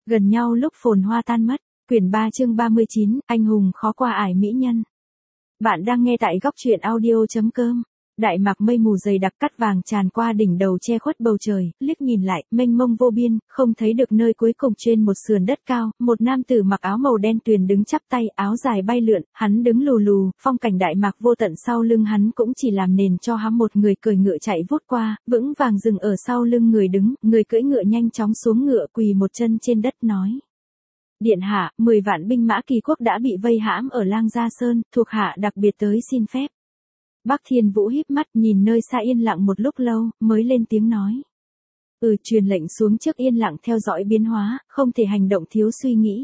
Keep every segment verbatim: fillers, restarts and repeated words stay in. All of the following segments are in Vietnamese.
Gần nhau lúc phồn hoa tan mất. Quyển ba chương ba mươi chín, anh hùng khó qua ải mỹ nhân. Bạn đang nghe tại góc truyện audio.com. Đại mạc mây mù dày đặc cắt vàng tràn qua đỉnh đầu che khuất bầu trời, liếc nhìn lại, mênh mông vô biên, không thấy được nơi cuối cùng. Trên một sườn đất cao, một nam tử mặc áo màu đen tuyền đứng chắp tay, áo dài bay lượn, hắn đứng lù lù, phong cảnh đại mạc vô tận sau lưng hắn cũng chỉ làm nền cho hắn. Một người cười ngựa chạy vút qua, vững vàng dừng ở sau lưng người đứng, người cưỡi ngựa nhanh chóng xuống ngựa quỳ một chân trên đất nói. Điện hạ, mười vạn binh mã Kỳ quốc đã bị vây hãm ở Lang Gia Sơn, thuộc hạ đặc biệt tới xin phép. Bắc Thiên Vũ híp mắt nhìn nơi xa yên lặng một lúc lâu, mới lên tiếng nói. Ừ, truyền lệnh xuống trước yên lặng theo dõi biến hóa, không thể hành động thiếu suy nghĩ.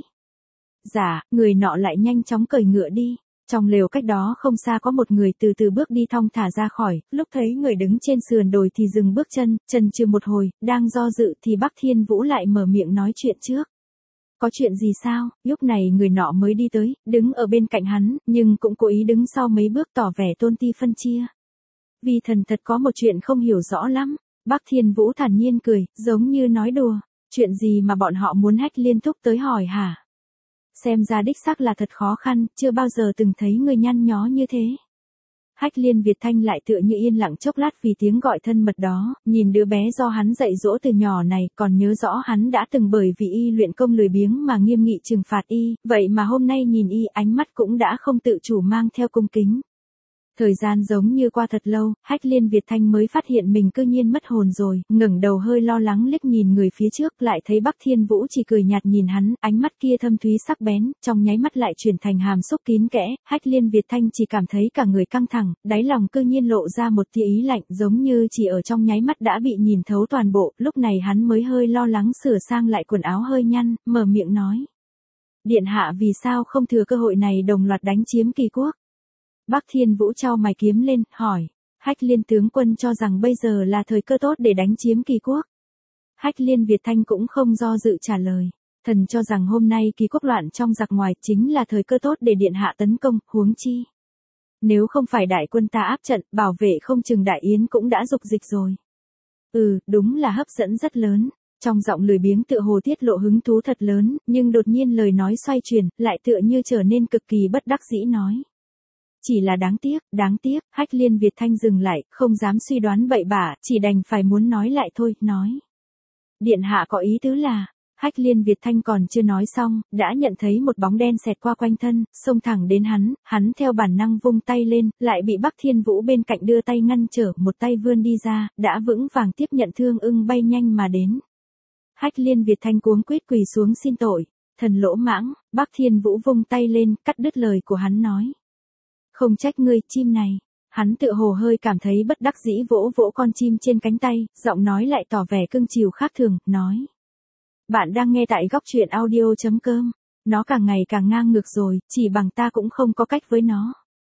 Dạ, người nọ lại nhanh chóng cởi ngựa đi. Trong lều cách đó không xa có một người từ từ bước đi thong thả ra khỏi, lúc thấy người đứng trên sườn đồi thì dừng bước chân, chần chừ một hồi, đang do dự thì Bắc Thiên Vũ lại mở miệng nói chuyện trước. Có chuyện gì sao? Lúc này người nọ mới đi tới, đứng ở bên cạnh hắn, nhưng cũng cố ý đứng sau mấy bước tỏ vẻ tôn ti phân chia. Vì thần thật có một chuyện không hiểu rõ lắm. Bắc Thiên Vũ thản nhiên cười, giống như nói đùa. Chuyện gì mà bọn họ muốn Hách Liên thúc tới hỏi hả? Xem ra đích xác là thật khó khăn, chưa bao giờ từng thấy người nhăn nhó như thế. Hách Liên Việt Thanh lại tựa như yên lặng chốc lát vì tiếng gọi thân mật đó, nhìn đứa bé do hắn dạy dỗ từ nhỏ này, còn nhớ rõ hắn đã từng bởi vì y luyện công lười biếng mà nghiêm nghị trừng phạt y, vậy mà hôm nay nhìn y ánh mắt cũng đã không tự chủ mang theo cung kính. Thời gian giống như qua thật lâu, Hách Liên Việt Thanh mới phát hiện mình cư nhiên mất hồn rồi, ngẩng đầu hơi lo lắng liếc nhìn người phía trước, lại thấy Bắc Thiên Vũ chỉ cười nhạt nhìn hắn, ánh mắt kia thâm thúy sắc bén, trong nháy mắt lại chuyển thành hàm xúc kín kẽ. Hách Liên Việt Thanh chỉ cảm thấy cả người căng thẳng, đáy lòng cư nhiên lộ ra một tia ý lạnh, giống như chỉ ở trong nháy mắt đã bị nhìn thấu toàn bộ. Lúc này hắn mới hơi lo lắng sửa sang lại quần áo hơi nhăn, mở miệng nói: Điện hạ vì sao không thừa cơ hội này đồng loạt đánh chiếm Kỳ quốc? Bắc Thiên Vũ chau mày kiếm lên, hỏi. Hách Liên tướng quân cho rằng bây giờ là thời cơ tốt để đánh chiếm Kỳ quốc. Hách Liên Việt Thanh cũng không do dự trả lời. Thần cho rằng hôm nay Kỳ quốc loạn trong giặc ngoài chính là thời cơ tốt để điện hạ tấn công, huống chi. Nếu không phải đại quân ta áp trận, bảo vệ không chừng đại yến cũng đã dục dịch rồi. Ừ, đúng là hấp dẫn rất lớn. Trong giọng lười biếng tựa hồ tiết lộ hứng thú thật lớn, nhưng đột nhiên lời nói xoay chuyển, lại tựa như trở nên cực kỳ bất đắc dĩ nói. Chỉ là đáng tiếc, đáng tiếc, Hách Liên Việt Thanh dừng lại, không dám suy đoán bậy bạ, chỉ đành phải muốn nói lại thôi, nói. Điện hạ có ý tứ là, Hách Liên Việt Thanh còn chưa nói xong, đã nhận thấy một bóng đen xẹt qua quanh thân, xông thẳng đến hắn, hắn theo bản năng vung tay lên, lại bị Bắc Thiên Vũ bên cạnh đưa tay ngăn trở, một tay vươn đi ra, đã vững vàng tiếp nhận thương ưng bay nhanh mà đến. Hách Liên Việt Thanh cuống quýt quỳ xuống xin tội, thần lỗ mãng. Bắc Thiên Vũ vung tay lên, cắt đứt lời của hắn nói. Không trách ngươi, chim này. Hắn tựa hồ hơi cảm thấy bất đắc dĩ vỗ vỗ con chim trên cánh tay, giọng nói lại tỏ vẻ cưng chiều khác thường, nói. Bạn đang nghe tại góc truyện audio.com. Nó càng ngày càng ngang ngược rồi, chỉ bằng ta cũng không có cách với nó.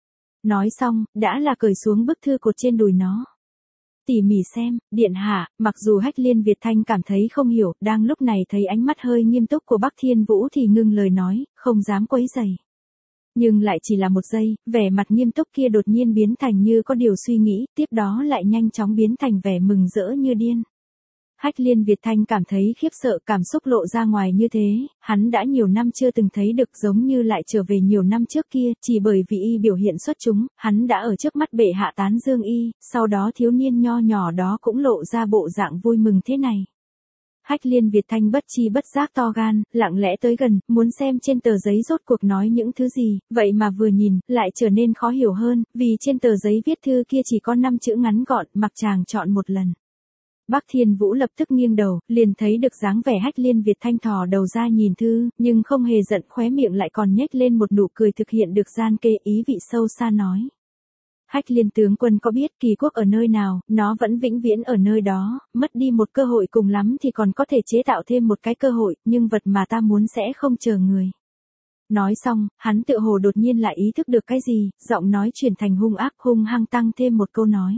Nói xong, đã là cởi xuống bức thư cột trên đùi nó. Tỉ mỉ xem, điện hạ. Mặc dù Hách Liên Việt Thanh cảm thấy không hiểu, đang lúc này thấy ánh mắt hơi nghiêm túc của Bắc Thiên Vũ thì ngưng lời nói, không dám quấy rầy. Nhưng lại chỉ là một giây, vẻ mặt nghiêm túc kia đột nhiên biến thành như có điều suy nghĩ, tiếp đó lại nhanh chóng biến thành vẻ mừng rỡ như điên. Hách Liên Việt Thanh cảm thấy khiếp sợ, cảm xúc lộ ra ngoài như thế, hắn đã nhiều năm chưa từng thấy được, giống như lại trở về nhiều năm trước kia, chỉ bởi vì y biểu hiện xuất chúng, hắn đã ở trước mắt bệ hạ tán dương y, sau đó thiếu niên nho nhỏ đó cũng lộ ra bộ dạng vui mừng thế này. Hách Liên Việt Thanh bất chi bất giác to gan, lặng lẽ tới gần, muốn xem trên tờ giấy rốt cuộc nói những thứ gì, vậy mà vừa nhìn, lại trở nên khó hiểu hơn, vì trên tờ giấy viết thư kia chỉ có năm chữ ngắn gọn, mặc chàng chọn một lần. Bắc Thiên Vũ lập tức nghiêng đầu, liền thấy được dáng vẻ Hách Liên Việt Thanh thò đầu ra nhìn thư, nhưng không hề giận, khóe miệng lại còn nhếch lên một nụ cười thực hiện được gian kê, ý vị sâu xa nói. Hách Liên tướng quân có biết Kỳ quốc ở nơi nào, nó vẫn vĩnh viễn ở nơi đó, mất đi một cơ hội cùng lắm thì còn có thể chế tạo thêm một cái cơ hội, nhưng vật mà ta muốn sẽ không chờ người. Nói xong, hắn tựa hồ đột nhiên lại ý thức được cái gì, giọng nói chuyển thành hung ác, hung hăng tăng thêm một câu nói.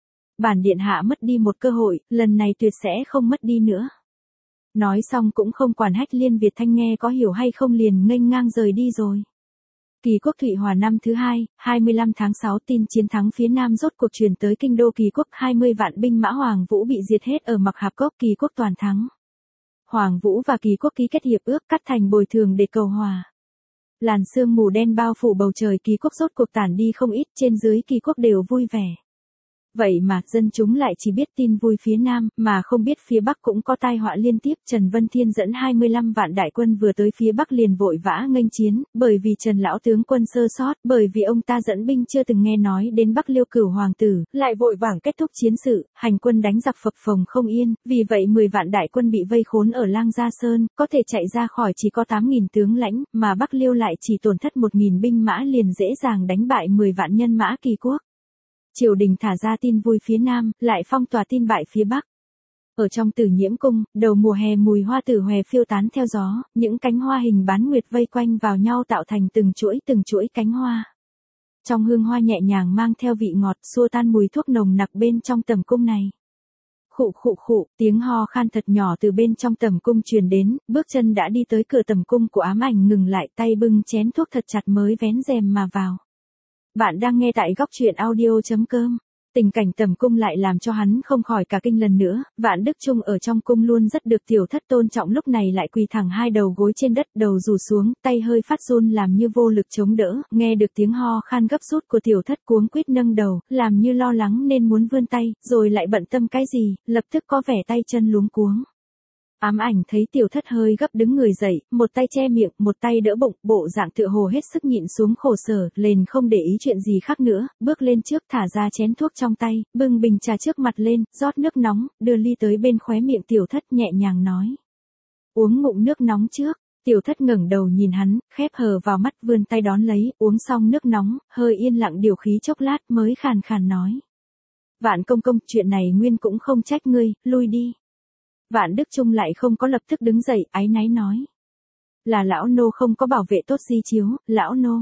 Bản điện hạ mất đi một cơ hội, lần này tuyệt sẽ không mất đi nữa. Nói xong cũng không quản Hách Liên Việt Thanh nghe có hiểu hay không liền nghênh ngang rời đi rồi. Kỳ quốc Thụy Hòa năm thứ hai, hai mươi lăm tháng sáu tin chiến thắng phía Nam rốt cuộc truyền tới kinh đô Kỳ quốc, hai mươi vạn binh mã Hoàng Vũ bị diệt hết ở Mặc Hạp Cốc, Kỳ quốc toàn thắng. Hoàng Vũ và Kỳ Quốc ký kết hiệp ước cắt thành bồi thường để cầu hòa. Làn sương mù đen bao phủ bầu trời, Kỳ Quốc rốt cuộc tản đi không ít, trên dưới Kỳ Quốc đều vui vẻ. Vậy mà, dân chúng lại chỉ biết tin vui phía Nam, mà không biết phía Bắc cũng có tai họa liên tiếp. Trần Vân Thiên dẫn hai mươi lăm vạn đại quân vừa tới phía Bắc liền vội vã nghênh chiến, bởi vì Trần lão tướng quân sơ sót, bởi vì ông ta dẫn binh chưa từng nghe nói đến Bắc Liêu Cửu hoàng tử, lại vội vàng kết thúc chiến sự, hành quân đánh giặc phập phồng không yên, vì vậy mười vạn đại quân bị vây khốn ở Lang Gia Sơn, có thể chạy ra khỏi chỉ có tám nghìn tướng lãnh, mà Bắc Liêu lại chỉ tổn thất một nghìn binh mã liền dễ dàng đánh bại mười vạn nhân mã Kỳ Quốc. Triều đình thả ra tin vui phía Nam, lại phong tỏa tin bại phía Bắc. Ở trong Tử Nhiễm cung, đầu mùa hè mùi hoa tử hòe phiêu tán theo gió, những cánh hoa hình bán nguyệt vây quanh vào nhau tạo thành từng chuỗi từng chuỗi cánh hoa. Trong hương hoa nhẹ nhàng mang theo vị ngọt, xua tan mùi thuốc nồng nặc bên trong tầm cung này. Khụ khụ khụ, tiếng ho khan thật nhỏ từ bên trong tầm cung truyền đến, bước chân đã đi tới cửa tầm cung của Ám Ảnh, ngừng lại, tay bưng chén thuốc thật chặt mới vén rèm mà vào. Bạn đang nghe tại góc truyện audio chấm com. Tình cảnh tầm cung lại làm cho hắn không khỏi cả kinh lần nữa. Vạn Đức Trung ở trong cung luôn rất được tiểu thất tôn trọng, lúc này lại quỳ thẳng hai đầu gối trên đất, đầu rủ xuống, tay hơi phát run làm như vô lực chống đỡ. Nghe được tiếng ho khan gấp rút của tiểu thất, cuống quýt nâng đầu, làm như lo lắng nên muốn vươn tay, rồi lại bận tâm cái gì, lập tức có vẻ tay chân luống cuống. Ám Ảnh thấy tiểu thất hơi gấp đứng người dậy, một tay che miệng, một tay đỡ bụng, bộ dạng tựa hồ hết sức nhịn xuống khổ sở, liền không để ý chuyện gì khác nữa, bước lên trước thả ra chén thuốc trong tay, bưng bình trà trước mặt lên, rót nước nóng, đưa ly tới bên khóe miệng tiểu thất nhẹ nhàng nói. Uống ngụm nước nóng trước. Tiểu thất ngẩng đầu nhìn hắn, khép hờ vào mắt, vươn tay đón lấy, uống xong nước nóng, hơi yên lặng điều khí chốc lát mới khàn khàn nói. Vạn công công, chuyện này nguyên cũng không trách ngươi, lui đi. Vạn Đức Trung lại không có lập tức đứng dậy, áy náy nói. Là lão nô không có bảo vệ tốt di chiếu, lão nô.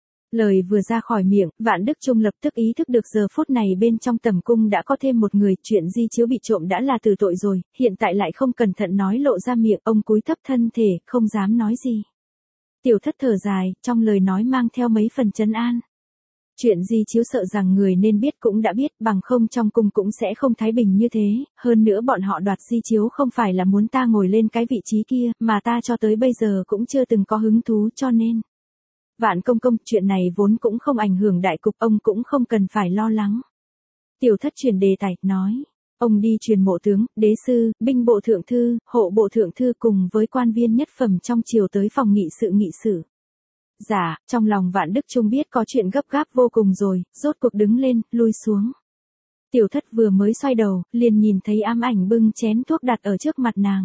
Lời vừa ra khỏi miệng, Vạn Đức Trung lập tức ý thức được giờ phút này bên trong tầm cung đã có thêm một người, chuyện di chiếu bị trộm đã là từ tội rồi, hiện tại lại không cẩn thận nói lộ ra miệng, ông cúi thấp thân thể, không dám nói gì. Tiểu thất thở dài, trong lời nói mang theo mấy phần trấn an. Chuyện di chiếu sợ rằng người nên biết cũng đã biết, bằng không trong cung cũng sẽ không thái bình như thế, hơn nữa bọn họ đoạt di chiếu không phải là muốn ta ngồi lên cái vị trí kia, mà ta cho tới bây giờ cũng chưa từng có hứng thú, cho nên. Vạn công công, chuyện này vốn cũng không ảnh hưởng đại cục, ông cũng không cần phải lo lắng. Tiểu thất chuyển đề tài, nói. Ông đi truyền mộ tướng, đế sư, binh bộ thượng thư, hộ bộ thượng thư cùng với quan viên nhất phẩm trong triều tới phòng nghị sự nghị sự. Dạ, trong lòng Vạn Đức Trung biết có chuyện gấp gáp vô cùng rồi, rốt cuộc đứng lên, lui xuống. Tiểu thất vừa mới xoay đầu, liền nhìn thấy Ám Ảnh bưng chén thuốc đặt ở trước mặt nàng.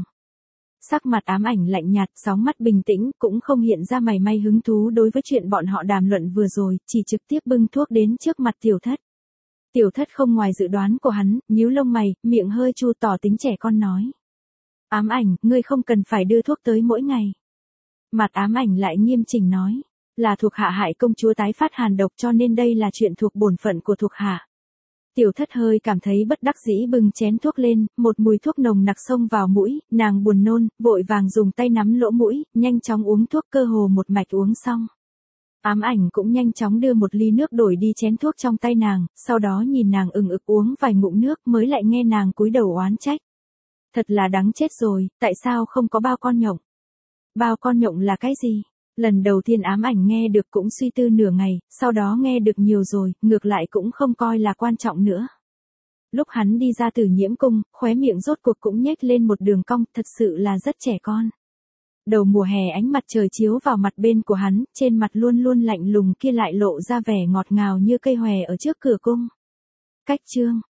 Sắc mặt Ám Ảnh lạnh nhạt, sóng mắt bình tĩnh, cũng không hiện ra mảy may hứng thú đối với chuyện bọn họ đàm luận vừa rồi, chỉ trực tiếp bưng thuốc đến trước mặt tiểu thất. Tiểu thất không ngoài dự đoán của hắn, nhíu lông mày, miệng hơi chu tỏ tính trẻ con nói. Ám Ảnh, ngươi không cần phải đưa thuốc tới mỗi ngày. Mặt Ám Ảnh lại nghiêm chỉnh nói, là thuộc hạ hại công chúa tái phát hàn độc cho nên đây là chuyện thuộc bổn phận của thuộc hạ. Tiểu thất hơi cảm thấy bất đắc dĩ bưng chén thuốc lên, một mùi thuốc nồng nặc xông vào mũi, nàng buồn nôn, vội vàng dùng tay nắm lỗ mũi, nhanh chóng uống thuốc, cơ hồ một mạch uống xong. Ám Ảnh cũng nhanh chóng đưa một ly nước đổi đi chén thuốc trong tay nàng, sau đó nhìn nàng ừng ực uống vài ngụm nước mới lại nghe nàng cúi đầu oán trách. Thật là đáng chết rồi, tại sao không có bao con nhộng? Bao con nhộng là cái gì? Lần đầu tiên Ám Ảnh nghe được cũng suy tư nửa ngày, sau đó nghe được nhiều rồi, ngược lại cũng không coi là quan trọng nữa. Lúc hắn đi ra Tử Nhiễm cung, khóe miệng rốt cuộc cũng nhếch lên một đường cong, thật sự là rất trẻ con. Đầu mùa hè ánh mặt trời chiếu vào mặt bên của hắn, trên mặt luôn luôn lạnh lùng kia lại lộ ra vẻ ngọt ngào như cây hòe ở trước cửa cung. Cách chương